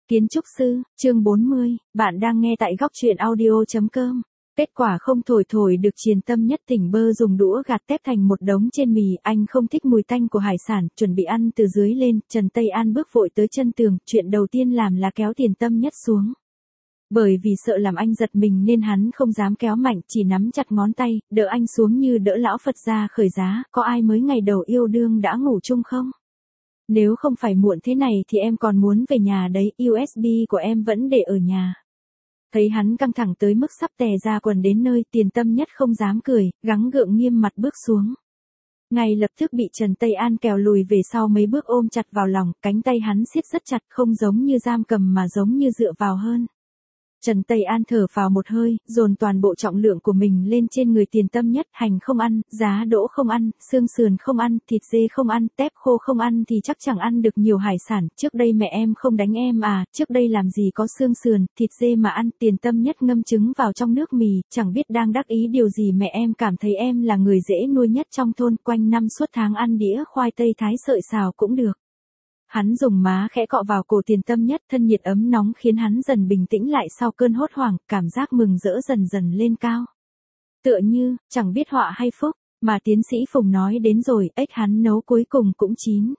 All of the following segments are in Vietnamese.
Kiến trúc sư, chương 40, bạn đang nghe tại góc truyện audio.com. Kết quả không thổi thổi được Triền Tâm Nhất tỉnh bơ dùng đũa gạt tép thành một đống trên mì, anh không thích mùi tanh của hải sản, chuẩn bị ăn từ dưới lên, Trần Tây An bước vội tới chân tường, chuyện đầu tiên làm là kéo Tiền Tâm Nhất xuống. Bởi vì sợ làm anh giật mình nên hắn không dám kéo mạnh, chỉ nắm chặt ngón tay, đỡ anh xuống như đỡ lão Phật gia khởi giá, có ai mới ngày đầu yêu đương đã ngủ chung không? Nếu không phải muộn thế này thì em còn muốn về nhà đấy, USB của em vẫn để ở nhà. Thấy hắn căng thẳng tới mức sắp tè ra quần đến nơi, Tiền Tâm Nhất không dám cười, gắng gượng nghiêm mặt bước xuống. Ngay lập tức bị Trần Tây An kéo lùi về sau mấy bước ôm chặt vào lòng, cánh tay hắn siết rất chặt, không giống như giam cầm mà giống như dựa vào hơn. Trần Tây An thở phào một hơi, dồn toàn bộ trọng lượng của mình lên trên người Tiền Tâm Nhất, hành không ăn, giá đỗ không ăn, xương sườn không ăn, thịt dê không ăn, tép khô không ăn thì chắc chẳng ăn được nhiều hải sản, trước đây mẹ em không đánh em à, trước đây làm gì có xương sườn, thịt dê mà ăn. Tiền Tâm Nhất ngâm trứng vào trong nước mì, chẳng biết đang đắc ý điều gì, mẹ em cảm thấy em là người dễ nuôi nhất trong thôn, quanh năm suốt tháng ăn đĩa khoai tây thái sợi xào cũng được. Hắn dùng má khẽ cọ vào cổ Tiền Tâm Nhất, thân nhiệt ấm nóng khiến hắn dần bình tĩnh lại sau cơn hốt hoảng, cảm giác mừng rỡ dần dần lên cao. Tựa như, chẳng biết họa hay phúc, mà tiến sĩ Phùng nói đến rồi, ếch hắn nấu cuối cùng cũng chín.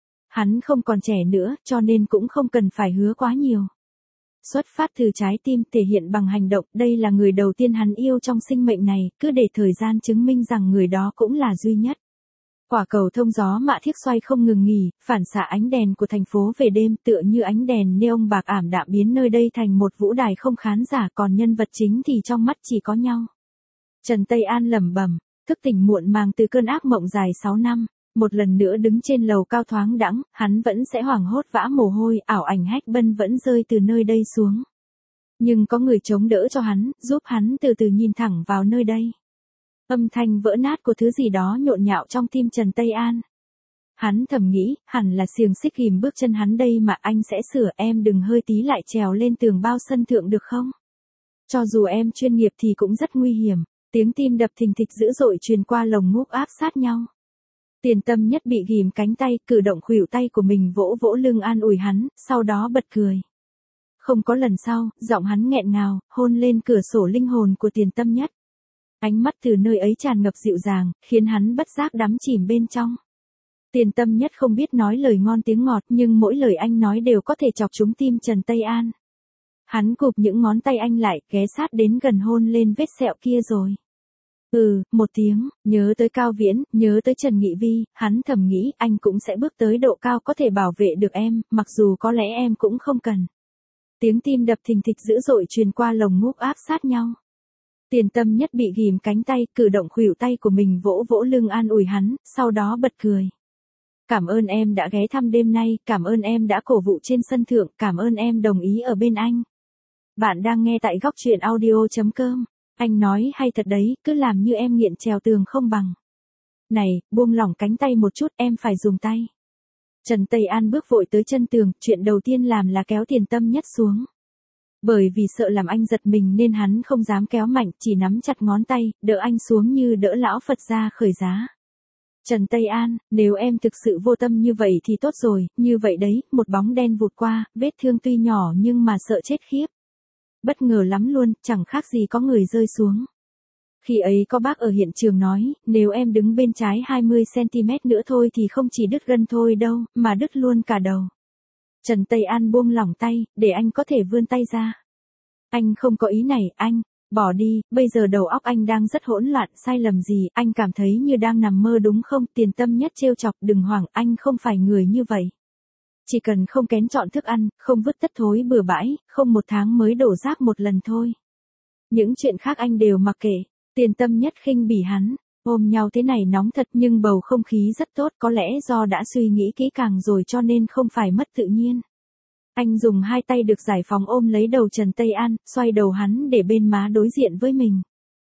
Hắn không còn trẻ nữa, cho nên cũng không cần phải hứa quá nhiều. Xuất phát từ trái tim, thể hiện bằng hành động, đây là người đầu tiên hắn yêu trong sinh mệnh này, cứ để thời gian chứng minh rằng người đó cũng là duy nhất. Quả cầu thông gió mạ thiếc xoay không ngừng nghỉ, phản xạ ánh đèn của thành phố về đêm, tựa như ánh đèn neon bạc ảm đạm biến nơi đây thành một vũ đài không khán giả, còn nhân vật chính thì trong mắt chỉ có nhau. Trần Tây An lẩm bẩm, thức tỉnh muộn màng từ cơn ác mộng dài 6 năm, một lần nữa đứng trên lầu cao thoáng đãng, hắn vẫn sẽ hoảng hốt vã mồ hôi, ảo ảnh Hách Bân vẫn rơi từ nơi đây xuống. Nhưng có người chống đỡ cho hắn, giúp hắn từ từ nhìn thẳng vào nơi đây. Âm thanh vỡ nát của thứ gì đó nhộn nhạo trong tim Trần Tây An. Hắn thầm nghĩ, hẳn là xiềng xích ghìm bước chân hắn đây mà, anh sẽ sửa, em đừng hơi tí lại trèo lên tường bao sân thượng được không? Cho dù em chuyên nghiệp thì cũng rất nguy hiểm. Tiếng tim đập thình thịch dữ dội truyền qua lồng ngực áp sát nhau. Tiền Tâm Nhất bị ghìm cánh tay, cử động khuỷu tay của mình vỗ vỗ lưng an ủi hắn, sau đó bật cười. Không có lần sau, giọng hắn nghẹn ngào, hôn lên cửa sổ linh hồn của Tiền Tâm Nhất. Ánh mắt từ nơi ấy tràn ngập dịu dàng, khiến hắn bất giác đắm chìm bên trong. Tiền Tâm Nhất không biết nói lời ngon tiếng ngọt, nhưng mỗi lời anh nói đều có thể chọc trúng tim Trần Tây An. Hắn cụp những ngón tay anh lại, ghé sát đến gần hôn lên vết sẹo kia rồi. Một tiếng, nhớ tới Cao Viễn, nhớ tới Trần Nghị Vi, hắn thầm nghĩ anh cũng sẽ bước tới độ cao có thể bảo vệ được em, mặc dù có lẽ em cũng không cần. Tiếng tim đập thình thịch dữ dội truyền qua lồng ngực áp sát nhau. Tiền Tâm Nhất bị ghìm cánh tay, cử động khuỷu tay của mình vỗ vỗ lưng an ủi hắn, sau đó bật cười. Cảm ơn em đã ghé thăm đêm nay, cảm ơn em đã cổ vũ trên sân thượng, cảm ơn em đồng ý ở bên anh. Bạn đang nghe tại góc truyện audio.com. Anh nói hay thật đấy, cứ làm như em nghiện trèo tường không bằng. Này, buông lỏng cánh tay một chút, em phải dùng tay. Trần Tây An bước vội tới chân tường, chuyện đầu tiên làm là kéo Tiền Tâm Nhất xuống. Bởi vì sợ làm anh giật mình nên hắn không dám kéo mạnh, chỉ nắm chặt ngón tay, đỡ anh xuống như đỡ lão Phật gia khởi giá. Trần Tây An, nếu em thực sự vô tâm như vậy thì tốt rồi, như vậy đấy, một bóng đen vụt qua, vết thương tuy nhỏ nhưng mà sợ chết khiếp. Bất ngờ lắm luôn, chẳng khác gì có người rơi xuống. Khi ấy có bác ở hiện trường nói, nếu em đứng bên trái 20cm nữa thôi thì không chỉ đứt gân thôi đâu, mà đứt luôn cả đầu. Trần Tây An buông lỏng tay, để anh có thể vươn tay ra. Anh không có ý này, anh, bỏ đi, bây giờ đầu óc anh đang rất hỗn loạn, sai lầm gì, anh cảm thấy như đang nằm mơ đúng không? Tiền Tâm Nhất trêu chọc, đừng hoảng, anh không phải người như vậy. Chỉ cần không kén chọn thức ăn, không vứt tất thối bừa bãi, không một tháng mới đổ rác một lần thôi. Những chuyện khác anh đều mặc kệ. Tiền Tâm Nhất khinh bỉ hắn, ôm nhau thế này nóng thật nhưng bầu không khí rất tốt, có lẽ do đã suy nghĩ kỹ càng rồi cho nên không phải mất tự nhiên. Anh dùng hai tay được giải phóng ôm lấy đầu Trần Tây An, xoay đầu hắn để bên má đối diện với mình.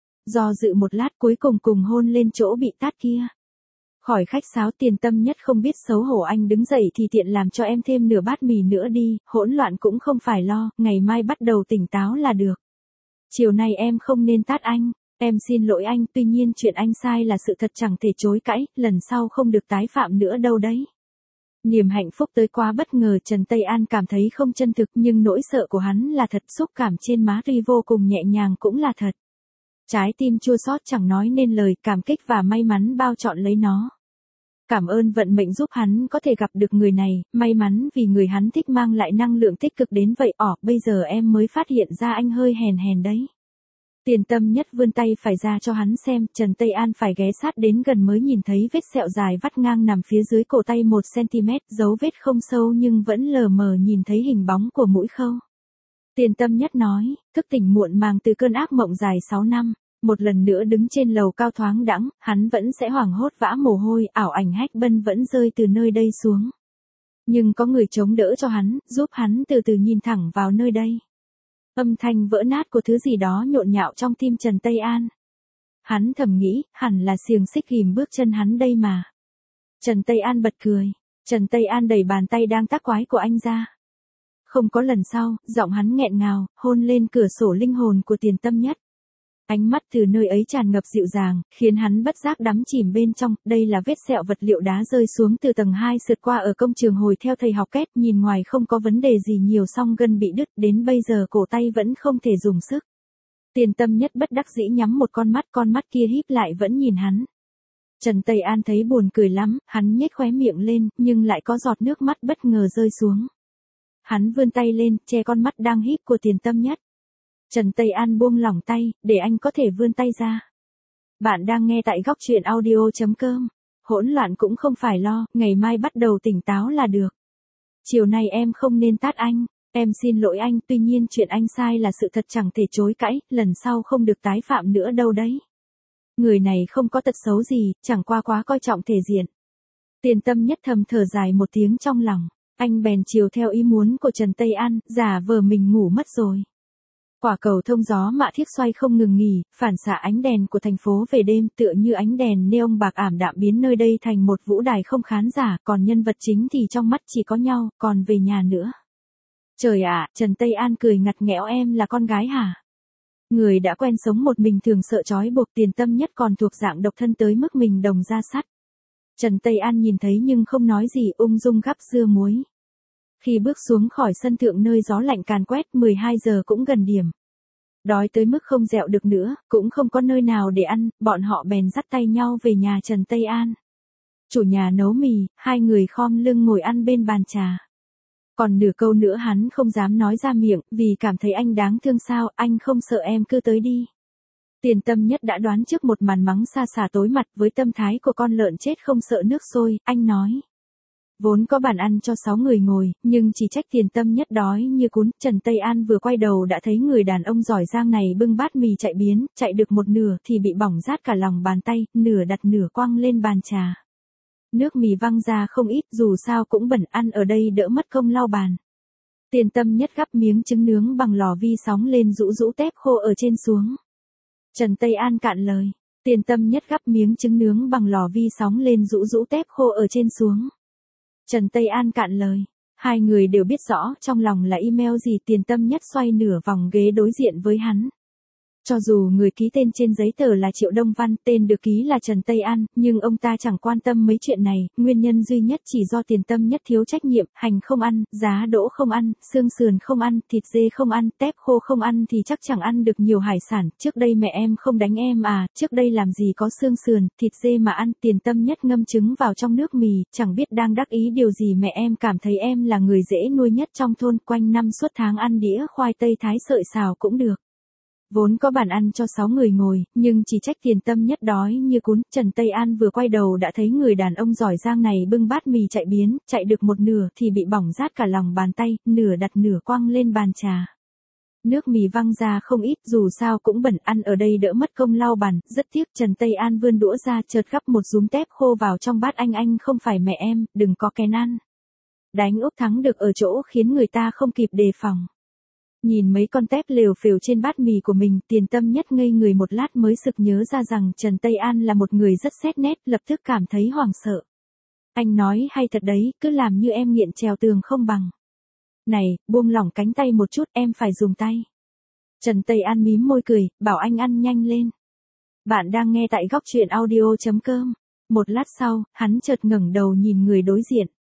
Do dự một lát cuối cùng cùng hôn lên chỗ bị tát kia. Khỏi khách sáo, Tiền Tâm Nhất không biết xấu hổ, anh đứng dậy thì tiện làm cho em thêm nửa bát mì nữa đi, hỗn loạn cũng không phải lo, ngày mai bắt đầu tỉnh táo là được. Chiều nay em không nên tát anh, em xin lỗi anh, tuy nhiên chuyện anh sai là sự thật chẳng thể chối cãi, lần sau không được tái phạm nữa đâu đấy. Niềm hạnh phúc tới quá bất ngờ, Trần Tây An cảm thấy không chân thực, nhưng nỗi sợ của hắn là thật, xúc cảm trên má tuy vô cùng nhẹ nhàng cũng là thật. Trái tim chua xót chẳng nói nên lời, cảm kích và may mắn bao trọn lấy nó. Cảm ơn vận mệnh giúp hắn có thể gặp được người này, may mắn vì người hắn thích mang lại năng lượng tích cực đến vậy. Bây giờ em mới phát hiện ra anh hơi hèn hèn đấy. Tiền Tâm Nhất vươn tay phải ra cho hắn xem, Trần Tây An phải ghé sát đến gần mới nhìn thấy vết sẹo dài vắt ngang nằm phía dưới cổ tay 1 cm, dấu vết không sâu nhưng vẫn lờ mờ nhìn thấy hình bóng của mũi khâu. Tiền Tâm Nhất nói, thức tỉnh muộn màng từ cơn ác mộng dài 6 năm. Một lần nữa đứng trên lầu cao thoáng đãng, hắn vẫn sẽ hoảng hốt vã mồ hôi, ảo ảnh Hách Bân vẫn rơi từ nơi đây xuống. Nhưng có người chống đỡ cho hắn, giúp hắn từ từ nhìn thẳng vào nơi đây. Âm thanh vỡ nát của thứ gì đó nhộn nhạo trong tim Trần Tây An. Hắn thầm nghĩ, hẳn là xiềng xích ghìm bước chân hắn đây mà. Trần Tây An bật cười. Trần Tây An đẩy bàn tay đang tác quái của anh ra. Không có lần sau, giọng hắn nghẹn ngào, hôn lên cửa sổ linh hồn của Tiền Tâm Nhất. Ánh mắt từ nơi ấy tràn ngập dịu dàng, khiến hắn bất giác đắm chìm bên trong. Đây là vết sẹo vật liệu đá rơi xuống từ tầng 2 sượt qua ở công trường hồi theo thầy học kết, nhìn ngoài không có vấn đề gì nhiều, song gân bị đứt, đến bây giờ cổ tay vẫn không thể dùng sức. Tiền Tâm Nhất bất đắc dĩ nhắm một con mắt kia híp lại vẫn nhìn hắn. Trần Tây An thấy buồn cười lắm, hắn nhếch khóe miệng lên, nhưng lại có giọt nước mắt bất ngờ rơi xuống. Hắn vươn tay lên, che con mắt đang híp của Tiền Tâm Nhất. Trần Tây An buông lỏng tay, để anh có thể vươn tay ra. Bạn đang nghe tại góc truyện audio.com. Hỗn loạn cũng không phải lo, ngày mai bắt đầu tỉnh táo là được. Chiều nay em không nên tát anh, em xin lỗi anh, tuy nhiên chuyện anh sai là sự thật chẳng thể chối cãi, lần sau không được tái phạm nữa đâu đấy. Người này không có tật xấu gì, chẳng qua quá coi trọng thể diện. Tiền Tâm Nhất thầm thở dài một tiếng trong lòng, anh bèn chiều theo ý muốn của Trần Tây An, giả vờ mình ngủ mất rồi. Quả cầu thông gió mạ thiếc xoay không ngừng nghỉ, phản xạ ánh đèn của thành phố về đêm tựa như ánh đèn neon bạc ảm đạm biến nơi đây thành một vũ đài không khán giả, còn nhân vật chính thì trong mắt chỉ có nhau, còn về nhà nữa. Trời ạ, Trần Tây An cười ngặt nghẽo, em là con gái hả? Người đã quen sống một mình thường sợ trói buộc, Tiền Tâm Nhất còn thuộc dạng độc thân tới mức mình đồng da sắt. Trần Tây An nhìn thấy nhưng không nói gì, ung dung gắp dưa muối. Khi bước xuống khỏi sân thượng nơi gió lạnh càn quét, 12 giờ cũng gần điểm. Đói tới mức không dẹo được nữa, cũng không có nơi nào để ăn, bọn họ bèn dắt tay nhau về nhà Trần Tây An. Chủ nhà nấu mì, hai người khom lưng ngồi ăn bên bàn trà. Còn nửa câu nữa hắn không dám nói ra miệng, vì cảm thấy anh đáng thương. Sao, anh không sợ em cứ tới đi. Tiền Tâm Nhất đã đoán trước một màn mắng xa xả tối mặt, với tâm thái của con lợn chết không sợ nước sôi, anh nói. Vốn có bàn ăn cho 6 người ngồi, nhưng chỉ trách Tiền Tâm Nhất đói như cún. Trần Tây An vừa quay đầu đã thấy người đàn ông giỏi giang này bưng bát mì chạy biến, chạy được một nửa thì bị bỏng rát cả lòng bàn tay, nửa đặt nửa quăng lên bàn trà. Nước mì văng ra không ít, dù sao cũng bẩn, ăn ở đây đỡ mất công lau bàn. Tiền Tâm Nhất gắp miếng trứng nướng bằng lò vi sóng lên, rũ rũ tép khô ở trên xuống. Trần Tây An cạn lời. Tiền Tâm Nhất gắp miếng trứng nướng bằng lò vi sóng lên, rũ rũ tép khô ở trên xuống. Trần Tây An cạn lời. Hai người đều biết rõ trong lòng là email gì. Tiền Tâm Nhất xoay nửa vòng ghế đối diện với hắn. Cho dù người ký tên trên giấy tờ là Triệu Đông Văn, tên được ký là Trần Tây An, nhưng ông ta chẳng quan tâm mấy chuyện này, nguyên nhân duy nhất chỉ do Tiền Tâm Nhất thiếu trách nhiệm, hành không ăn, giá đỗ không ăn, xương sườn không ăn, thịt dê không ăn, tép khô không ăn thì chắc chẳng ăn được nhiều hải sản. Trước đây mẹ em không đánh em à, trước đây làm gì có xương sườn, thịt dê mà ăn. Tiền Tâm Nhất ngâm trứng vào trong nước mì, chẳng biết đang đắc ý điều gì. Mẹ em cảm thấy em là người dễ nuôi nhất trong thôn, quanh năm suốt tháng ăn đĩa khoai tây thái sợi xào cũng được. Vốn có bàn ăn cho 6 người ngồi, nhưng chỉ trách Tiền Tâm Nhất đói như cún. Trần Tây An vừa quay đầu đã thấy người đàn ông giỏi giang này bưng bát mì chạy biến, chạy được một nửa thì bị bỏng rát cả lòng bàn tay, nửa đặt nửa quăng lên bàn trà. Nước mì văng ra không ít, dù sao cũng bẩn, ăn ở đây đỡ mất công lau bàn. Rất tiếc. Trần Tây An vươn đũa ra, chợt gắp một dúm tép khô vào trong bát. Anh không phải mẹ em, đừng có kén ăn. Đánh úp thắng được ở chỗ khiến người ta không kịp đề phòng. Nhìn mấy con tép lều phều trên bát mì của mình, Tiền Tâm Nhất ngây người một lát mới sực nhớ ra rằng Trần Tây An là một người rất xét nét, lập tức cảm thấy hoảng sợ. Anh nói hay thật đấy, cứ làm như em nghiện trèo tường không bằng. Này, buông lỏng cánh tay một chút, em phải dùng tay. Trần Tây An mím môi cười, bảo anh ăn nhanh lên. Bạn đang nghe tại góc truyện audio.com. Một lát sau, hắn chợt ngẩng đầu nhìn người đối diện.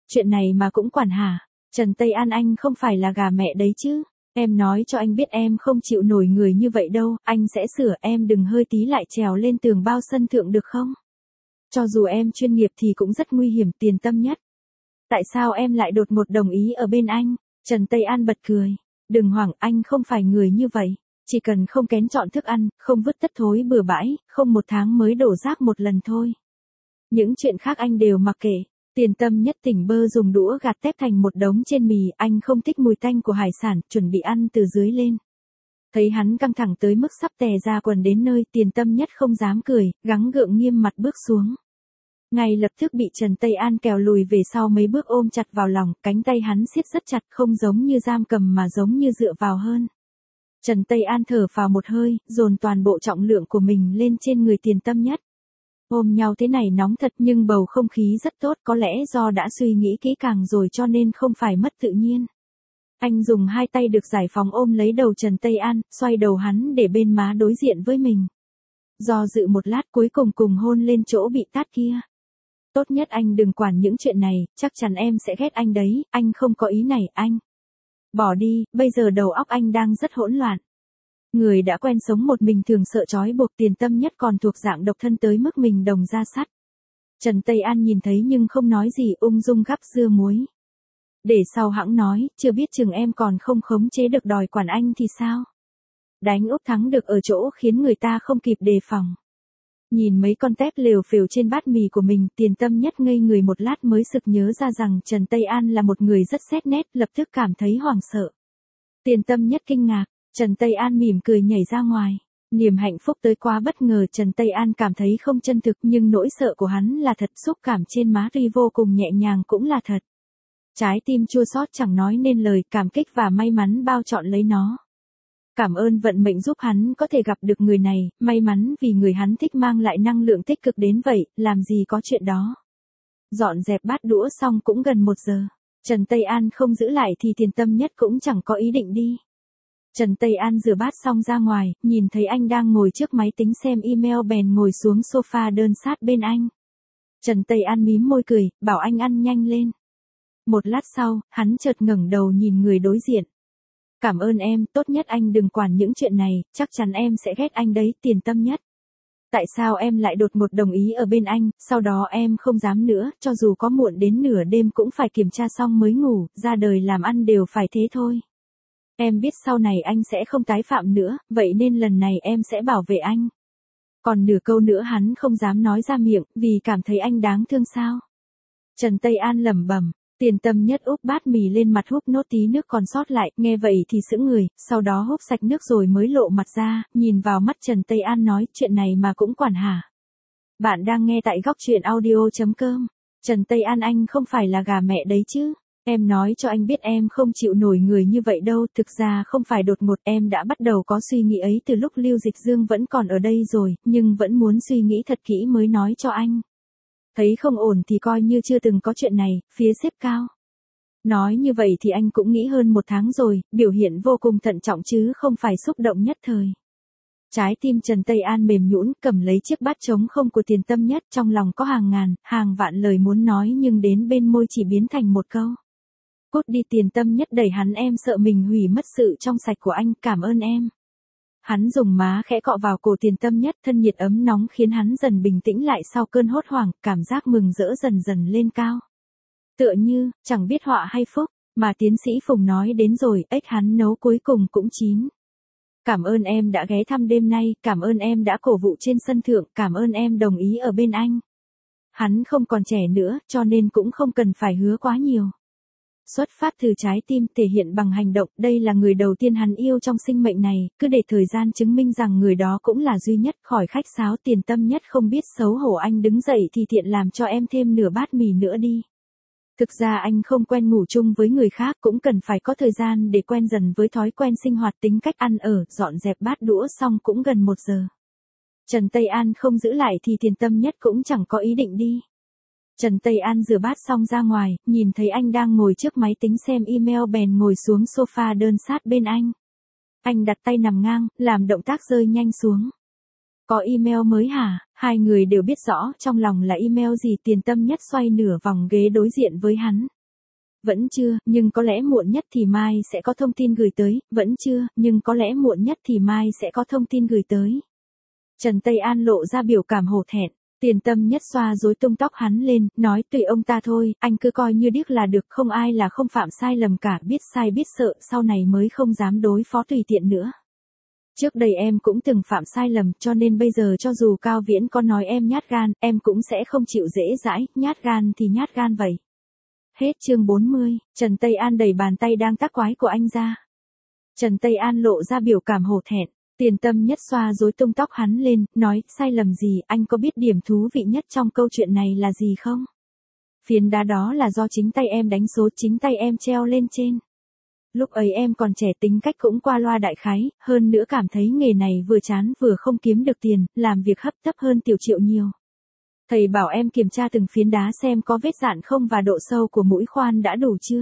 Chuyện này mà cũng quản hả? Trần Tây An anh không phải là gà mẹ đấy chứ. Em nói cho anh biết em không chịu nổi người như vậy đâu, anh sẽ sửa em đừng hơi tí lại trèo lên tường bao sân thượng được không? Cho dù em chuyên nghiệp thì cũng rất nguy hiểm tiền tâm nhất. Tại sao em lại đột ngột đồng ý ở bên anh? Trần Tây An bật cười. Đừng hoảng, anh không phải người như vậy. Chỉ cần không kén chọn thức ăn, không vứt tất thối bừa bãi, không một tháng mới đổ rác một lần thôi. Những chuyện khác anh đều mặc kệ. Tiền tâm nhất tỉnh bơ dùng đũa gạt tép thành một đống trên mì, anh không thích mùi tanh của hải sản, chuẩn bị ăn từ dưới lên. Thấy hắn căng thẳng tới mức sắp tè ra quần đến nơi, tiền tâm nhất không dám cười, gắng gượng nghiêm mặt bước xuống. Ngay lập tức bị Trần Tây An kéo lùi về sau mấy bước ôm chặt vào lòng, cánh tay hắn siết rất chặt không giống như giam cầm mà giống như dựa vào hơn. Trần Tây An thở vào một hơi, dồn toàn bộ trọng lượng của mình lên trên người tiền tâm nhất. Ôm nhau thế này nóng thật nhưng bầu không khí rất tốt, có lẽ do đã suy nghĩ kỹ càng rồi cho nên không phải mất tự nhiên. Anh dùng hai tay được giải phóng ôm lấy đầu Trần Tây An, xoay đầu hắn để bên má đối diện với mình. Do dự một lát cuối cùng cùng hôn lên chỗ bị tát kia. Tốt nhất anh đừng quản những chuyện này, chắc chắn em sẽ ghét anh đấy, anh không có ý này, anh. Bỏ đi, bây giờ đầu óc anh đang rất hỗn loạn. Người đã quen sống một mình thường sợ trói buộc tiền tâm nhất còn thuộc dạng độc thân tới mức mình đồng ra sắt. Trần Tây An nhìn thấy nhưng không nói gì ung dung gắp dưa muối. Để sau hãng nói, chưa biết chừng em còn không khống chế được đòi quản anh thì sao? Đánh úp thắng được ở chỗ khiến người ta không kịp đề phòng. Nhìn mấy con tép lều phều trên bát mì của mình, tiền tâm nhất ngây người một lát mới sực nhớ ra rằng Trần Tây An là một người rất xét nét, lập tức cảm thấy hoảng sợ. Tiền tâm nhất kinh ngạc, Trần Tây An mỉm cười nhảy ra ngoài. Niềm hạnh phúc tới quá bất ngờ, Trần Tây An cảm thấy không chân thực nhưng nỗi sợ của hắn là thật, xúc cảm trên má Ri vô cùng nhẹ nhàng cũng là thật. Trái tim chua xót chẳng nói nên lời, cảm kích và may mắn bao trọn lấy nó. Cảm ơn vận mệnh giúp hắn có thể gặp được người này, may mắn vì người hắn thích mang lại năng lượng tích cực đến vậy, làm gì có chuyện đó. Dọn dẹp bát đũa xong cũng gần 1 giờ. Trần Tây An không giữ lại thì tiền tâm nhất cũng chẳng có ý định đi. Trần Tây An rửa bát xong ra ngoài, nhìn thấy anh đang ngồi trước máy tính xem email bèn ngồi xuống sofa đơn sát bên anh. Trần Tây An mím môi cười, bảo anh ăn nhanh lên. Một lát sau, hắn chợt ngẩng đầu nhìn người đối diện. Cảm ơn em, tốt nhất anh đừng quản những chuyện này, chắc chắn em sẽ ghét anh đấy, tiền tâm nhất. Tại sao em lại đột ngột đồng ý ở bên anh, sau đó em không dám nữa, cho dù có muộn đến nửa đêm cũng phải kiểm tra xong mới ngủ, ra đời làm ăn đều phải thế thôi. Em biết sau này anh sẽ không tái phạm nữa, vậy nên lần này em sẽ bảo vệ anh. Còn nửa câu nữa hắn không dám nói ra miệng, vì cảm thấy anh đáng thương sao. Trần Tây An lẩm bẩm. Tiền tâm nhất úp bát mì lên mặt húp nốt tí nước còn sót lại, nghe vậy thì sững người, sau đó húp sạch nước rồi mới lộ mặt ra, nhìn vào mắt Trần Tây An nói, chuyện này mà cũng quản hả? Bạn đang nghe tại góc truyện audio.com. Trần Tây An anh không phải là gà mẹ đấy chứ? Em nói cho anh biết em không chịu nổi người như vậy đâu, thực ra không phải đột ngột, em đã bắt đầu có suy nghĩ ấy từ lúc Lưu Dịch Dương vẫn còn ở đây rồi, nhưng vẫn muốn suy nghĩ thật kỹ mới nói cho anh. Thấy không ổn thì coi như chưa từng có chuyện này, phía sếp cao. Nói như vậy thì anh cũng nghĩ hơn 1 tháng rồi, biểu hiện vô cùng thận trọng chứ không phải xúc động nhất thời. Trái tim Trần Tây An mềm nhũn, cầm lấy chiếc bát trống không của tiền tâm nhất, trong lòng có hàng ngàn, hàng vạn lời muốn nói nhưng đến bên môi chỉ biến thành một câu. Cút đi, tiền tâm nhất đẩy hắn, em sợ mình hủy mất sự trong sạch của anh, cảm ơn em. Hắn dùng má khẽ cọ vào cổ tiền tâm nhất, thân nhiệt ấm nóng khiến hắn dần bình tĩnh lại sau cơn hốt hoảng, cảm giác mừng rỡ dần dần lên cao. Tựa như, chẳng biết họa hay phúc, mà tiến sĩ Phùng nói đến rồi, ếch hắn nấu cuối cùng cũng chín. Cảm ơn em đã ghé thăm đêm nay, cảm ơn em đã cổ vũ trên sân thượng, cảm ơn em đồng ý ở bên anh. Hắn không còn trẻ nữa, cho nên cũng không cần phải hứa quá nhiều. Xuất phát từ trái tim, thể hiện bằng hành động, đây là người đầu tiên hắn yêu trong sinh mệnh này, cứ để thời gian chứng minh rằng người đó cũng là duy nhất. Khỏi khách sáo, tiền tâm nhất không biết xấu hổ, anh đứng dậy thì tiện làm cho em thêm nửa bát mì nữa đi. Thực ra anh không quen ngủ chung với người khác, cũng cần phải có thời gian để quen dần với thói quen sinh hoạt, tính cách ăn ở, dọn dẹp bát đũa xong cũng gần 1 giờ. Trần Tây An không giữ lại thì tiền tâm nhất cũng chẳng có ý định đi. Trần Tây An rửa bát xong ra ngoài, nhìn thấy anh đang ngồi trước máy tính xem email bèn ngồi xuống sofa đơn sát bên anh. Anh đặt tay nằm ngang, làm động tác rơi nhanh xuống. Có email mới hả? Hai người đều biết rõ trong lòng là email gì. Tiền tâm nhất xoay nửa vòng ghế đối diện với hắn. vẫn chưa, nhưng có lẽ muộn nhất thì mai sẽ có thông tin gửi tới, vẫn chưa, nhưng có lẽ muộn nhất thì mai sẽ có thông tin gửi tới. Trần Tây An lộ ra biểu cảm hổ thẹn. Tiền Tâm Nhất xoa rối tung tóc hắn lên, nói tùy ông ta thôi, anh cứ coi như điếc là được, không ai là không phạm sai lầm cả, biết sai biết sợ, sau này mới không dám đối phó tùy tiện nữa. Trước đây em cũng từng phạm sai lầm, cho nên bây giờ cho dù Cao Viễn có nói em nhát gan, em cũng sẽ không chịu dễ dãi, nhát gan thì nhát gan vậy. Hết chương 40, Trần Tây An đẩy bàn tay đang tác quái của anh ra. Trần Tây An lộ ra biểu cảm hổ thẹn. Tiền Tâm Nhất xoa rối tung tóc hắn lên, nói, sai lầm gì, anh có biết điểm thú vị nhất trong câu chuyện này là gì không? Phiến đá đó là do chính tay em đánh số, chính tay em treo lên trên. Lúc ấy em còn trẻ, tính cách cũng qua loa đại khái, hơn nữa cảm thấy nghề này vừa chán vừa không kiếm được tiền, làm việc hấp tấp hơn Tiểu Triệu nhiều. Thầy bảo em kiểm tra từng phiến đá xem có vết dạn không và độ sâu của mũi khoan đã đủ chưa.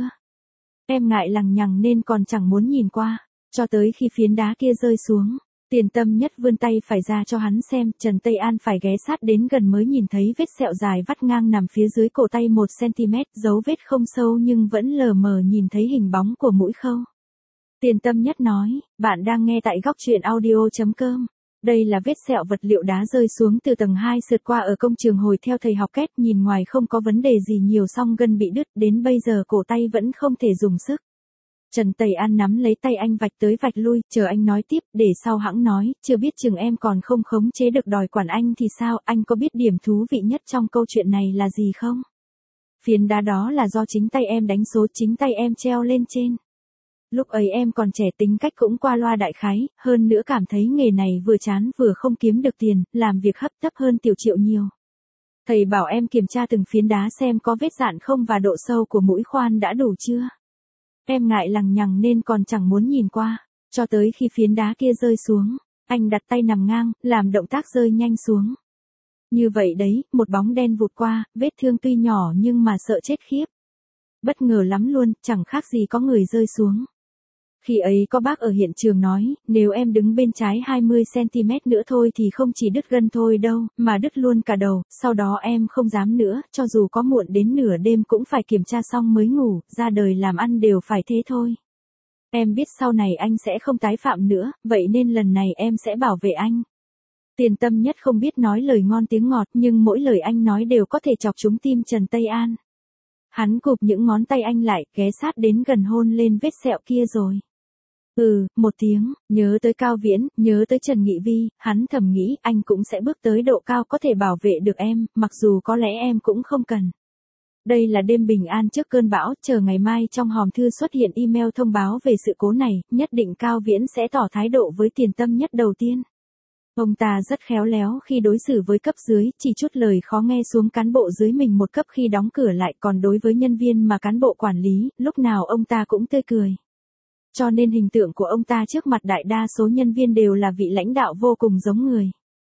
Em ngại lằng nhằng nên còn chẳng muốn nhìn qua, cho tới khi phiến đá kia rơi xuống. Tiền Tâm Nhất vươn tay phải ra cho hắn xem, Trần Tây An phải ghé sát đến gần mới nhìn thấy vết sẹo dài vắt ngang nằm phía dưới cổ tay 1cm, dấu vết không sâu nhưng vẫn lờ mờ nhìn thấy hình bóng của mũi khâu. Tiền Tâm Nhất nói, bạn đang nghe tại góc truyện audio.com. Đây là vết sẹo vật liệu đá rơi xuống từ tầng 2 sượt qua ở công trường hồi theo thầy học kết, nhìn ngoài không có vấn đề gì nhiều song gân bị đứt, đến bây giờ cổ tay vẫn không thể dùng sức. Trần Tây An nắm lấy tay anh vạch tới vạch lui, chờ anh nói tiếp, để sau hãng nói, chưa biết chừng em còn không khống chế được đòi quản anh thì sao, anh có biết điểm thú vị nhất trong câu chuyện này là gì không? Phiến đá đó là do chính tay em đánh số, chính tay em treo lên trên. Lúc ấy em còn trẻ, tính cách cũng qua loa đại khái, hơn nữa cảm thấy nghề này vừa chán vừa không kiếm được tiền, làm việc hấp tấp hơn Tiểu Triệu nhiều. Thầy bảo em kiểm tra từng phiến đá xem có vết dạn không và độ sâu của mũi khoan đã đủ chưa. Em ngại lằng nhằng nên còn chẳng muốn nhìn qua, cho tới khi phiến đá kia rơi xuống, anh đặt tay nằm ngang, làm động tác rơi nhanh xuống. Như vậy đấy, một bóng đen vụt qua, vết thương tuy nhỏ nhưng mà sợ chết khiếp. Bất ngờ lắm luôn, chẳng khác gì có người rơi xuống. Khi ấy có bác ở hiện trường nói, nếu em đứng bên trái 20cm nữa thôi thì không chỉ đứt gân thôi đâu, mà đứt luôn cả đầu, sau đó em không dám nữa, cho dù có muộn đến nửa đêm cũng phải kiểm tra xong mới ngủ, ra đời làm ăn đều phải thế thôi. Em biết sau này anh sẽ không tái phạm nữa, vậy nên lần này em sẽ bảo vệ anh. Tiền Tâm Nhất không biết nói lời ngon tiếng ngọt nhưng mỗi lời anh nói đều có thể chọc trúng tim Trần Tây An. Hắn cụp những ngón tay anh lại, ghé sát đến gần hôn lên vết sẹo kia rồi. Một tiếng, nhớ tới Cao Viễn, nhớ tới Trần Nghị Vi, hắn thầm nghĩ anh cũng sẽ bước tới độ cao có thể bảo vệ được em, mặc dù có lẽ em cũng không cần. Đây là đêm bình an trước cơn bão, chờ ngày mai trong hòm thư xuất hiện email thông báo về sự cố này, nhất định Cao Viễn sẽ tỏ thái độ với Tiền Tâm Nhất đầu tiên. Ông ta rất khéo léo khi đối xử với cấp dưới, chỉ chút lời khó nghe xuống cán bộ dưới mình một cấp khi đóng cửa lại, còn đối với nhân viên mà cán bộ quản lý, lúc nào ông ta cũng tươi cười. Cho nên hình tượng của ông ta trước mặt đại đa số nhân viên đều là vị lãnh đạo vô cùng giống người.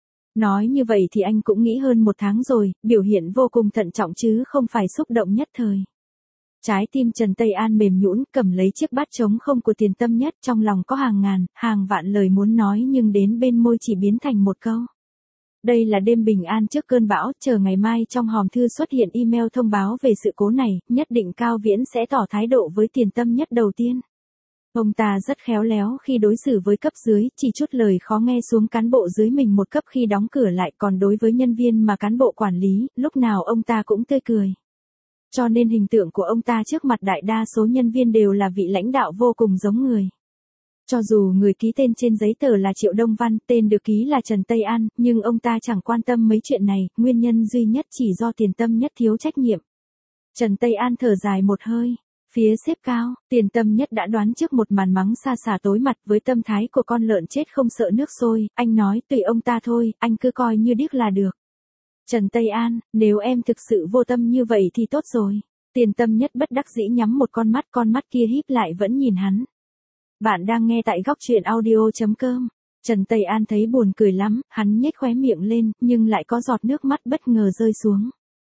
Nói như vậy thì anh cũng nghĩ hơn một tháng rồi, biểu hiện vô cùng thận trọng chứ không phải xúc động nhất thời. Trái tim Trần Tây An mềm nhũn, cầm lấy chiếc bát trống không của Tiền Tâm Nhất, trong lòng có hàng ngàn, hàng vạn lời muốn nói nhưng đến bên môi chỉ biến thành một câu. Đây là đêm bình an trước cơn bão, chờ ngày mai trong hòm thư xuất hiện email thông báo về sự cố này, nhất định Cao Viễn sẽ tỏ thái độ với Tiền Tâm Nhất đầu tiên. Ông ta rất khéo léo khi đối xử với cấp dưới, chỉ chút lời khó nghe xuống cán bộ dưới mình một cấp khi đóng cửa lại, còn đối với nhân viên mà cán bộ quản lý, lúc nào ông ta cũng tươi cười. Cho nên hình tượng của ông ta trước mặt đại đa số nhân viên đều là vị lãnh đạo vô cùng giống người. Cho dù người ký tên trên giấy tờ là Triệu Đông Văn, tên được ký là Trần Tây An, nhưng ông ta chẳng quan tâm mấy chuyện này, nguyên nhân duy nhất chỉ do Tiền Tâm Nhất thiếu trách nhiệm. Trần Tây An thở dài một hơi. Phía xếp cao, Tiền Tâm Nhất đã đoán trước một màn mắng xa xả tối mặt với tâm thái của con lợn chết không sợ nước sôi, anh nói tùy ông ta thôi, anh cứ coi như điếc là được. Trần Tây An, nếu em thực sự vô tâm như vậy thì tốt rồi. Tiền Tâm Nhất bất đắc dĩ nhắm một con mắt kia híp lại vẫn nhìn hắn. Bạn đang nghe tại góc truyện audio.com. Trần Tây An thấy buồn cười lắm, hắn nhếch khóe miệng lên, nhưng lại có giọt nước mắt bất ngờ rơi xuống.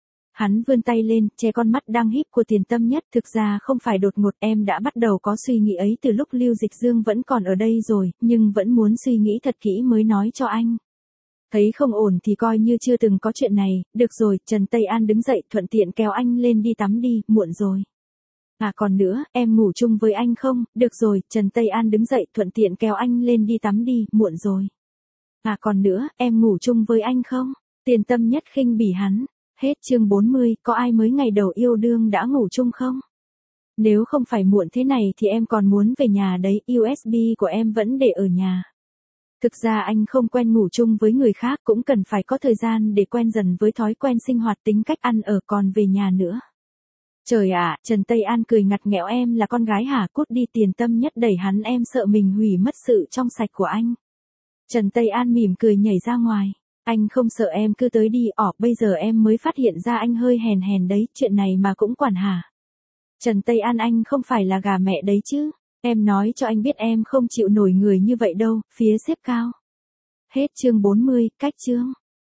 Hắn vươn tay lên, che con mắt đang híp của Tiền Tâm Nhất, thực ra không phải đột ngột, em đã bắt đầu có suy nghĩ ấy từ lúc Lưu Dịch Dương vẫn còn ở đây rồi, nhưng vẫn muốn suy nghĩ thật kỹ mới nói cho anh. Thấy không ổn thì coi như chưa từng có chuyện này, được rồi, Trần Tây An đứng dậy thuận tiện kéo anh lên đi tắm đi, muộn rồi. À còn nữa, em ngủ chung với anh không? Được rồi, Trần Tây An đứng dậy thuận tiện kéo anh lên đi tắm đi, muộn rồi. À còn nữa, em ngủ chung với anh không? Tiền Tâm Nhất khinh bỉ hắn. Hết chương 40, có ai mới ngày đầu yêu đương đã ngủ chung không? Nếu không phải muộn thế này thì em còn muốn về nhà đấy, USB của em vẫn để ở nhà. Thực ra anh không quen ngủ chung với người khác cũng cần phải có thời gian để quen dần với thói quen sinh hoạt tính cách ăn ở còn về nhà nữa. Trời ạ, Trần Tây An cười ngặt nghẽo em là con gái hả cút đi Tiền Tâm Nhất đẩy hắn em sợ mình hủy mất sự trong sạch của anh. Trần Tây An mỉm cười nhảy ra ngoài. Anh không sợ em cứ tới đi bây giờ em mới phát hiện ra anh hơi hèn hèn đấy, chuyện này mà cũng quản hả? Trần Tây An anh không phải là gà mẹ đấy chứ, em nói cho anh biết em không chịu nổi người như vậy đâu, phía xếp cao. Hết chương 40, cách chương.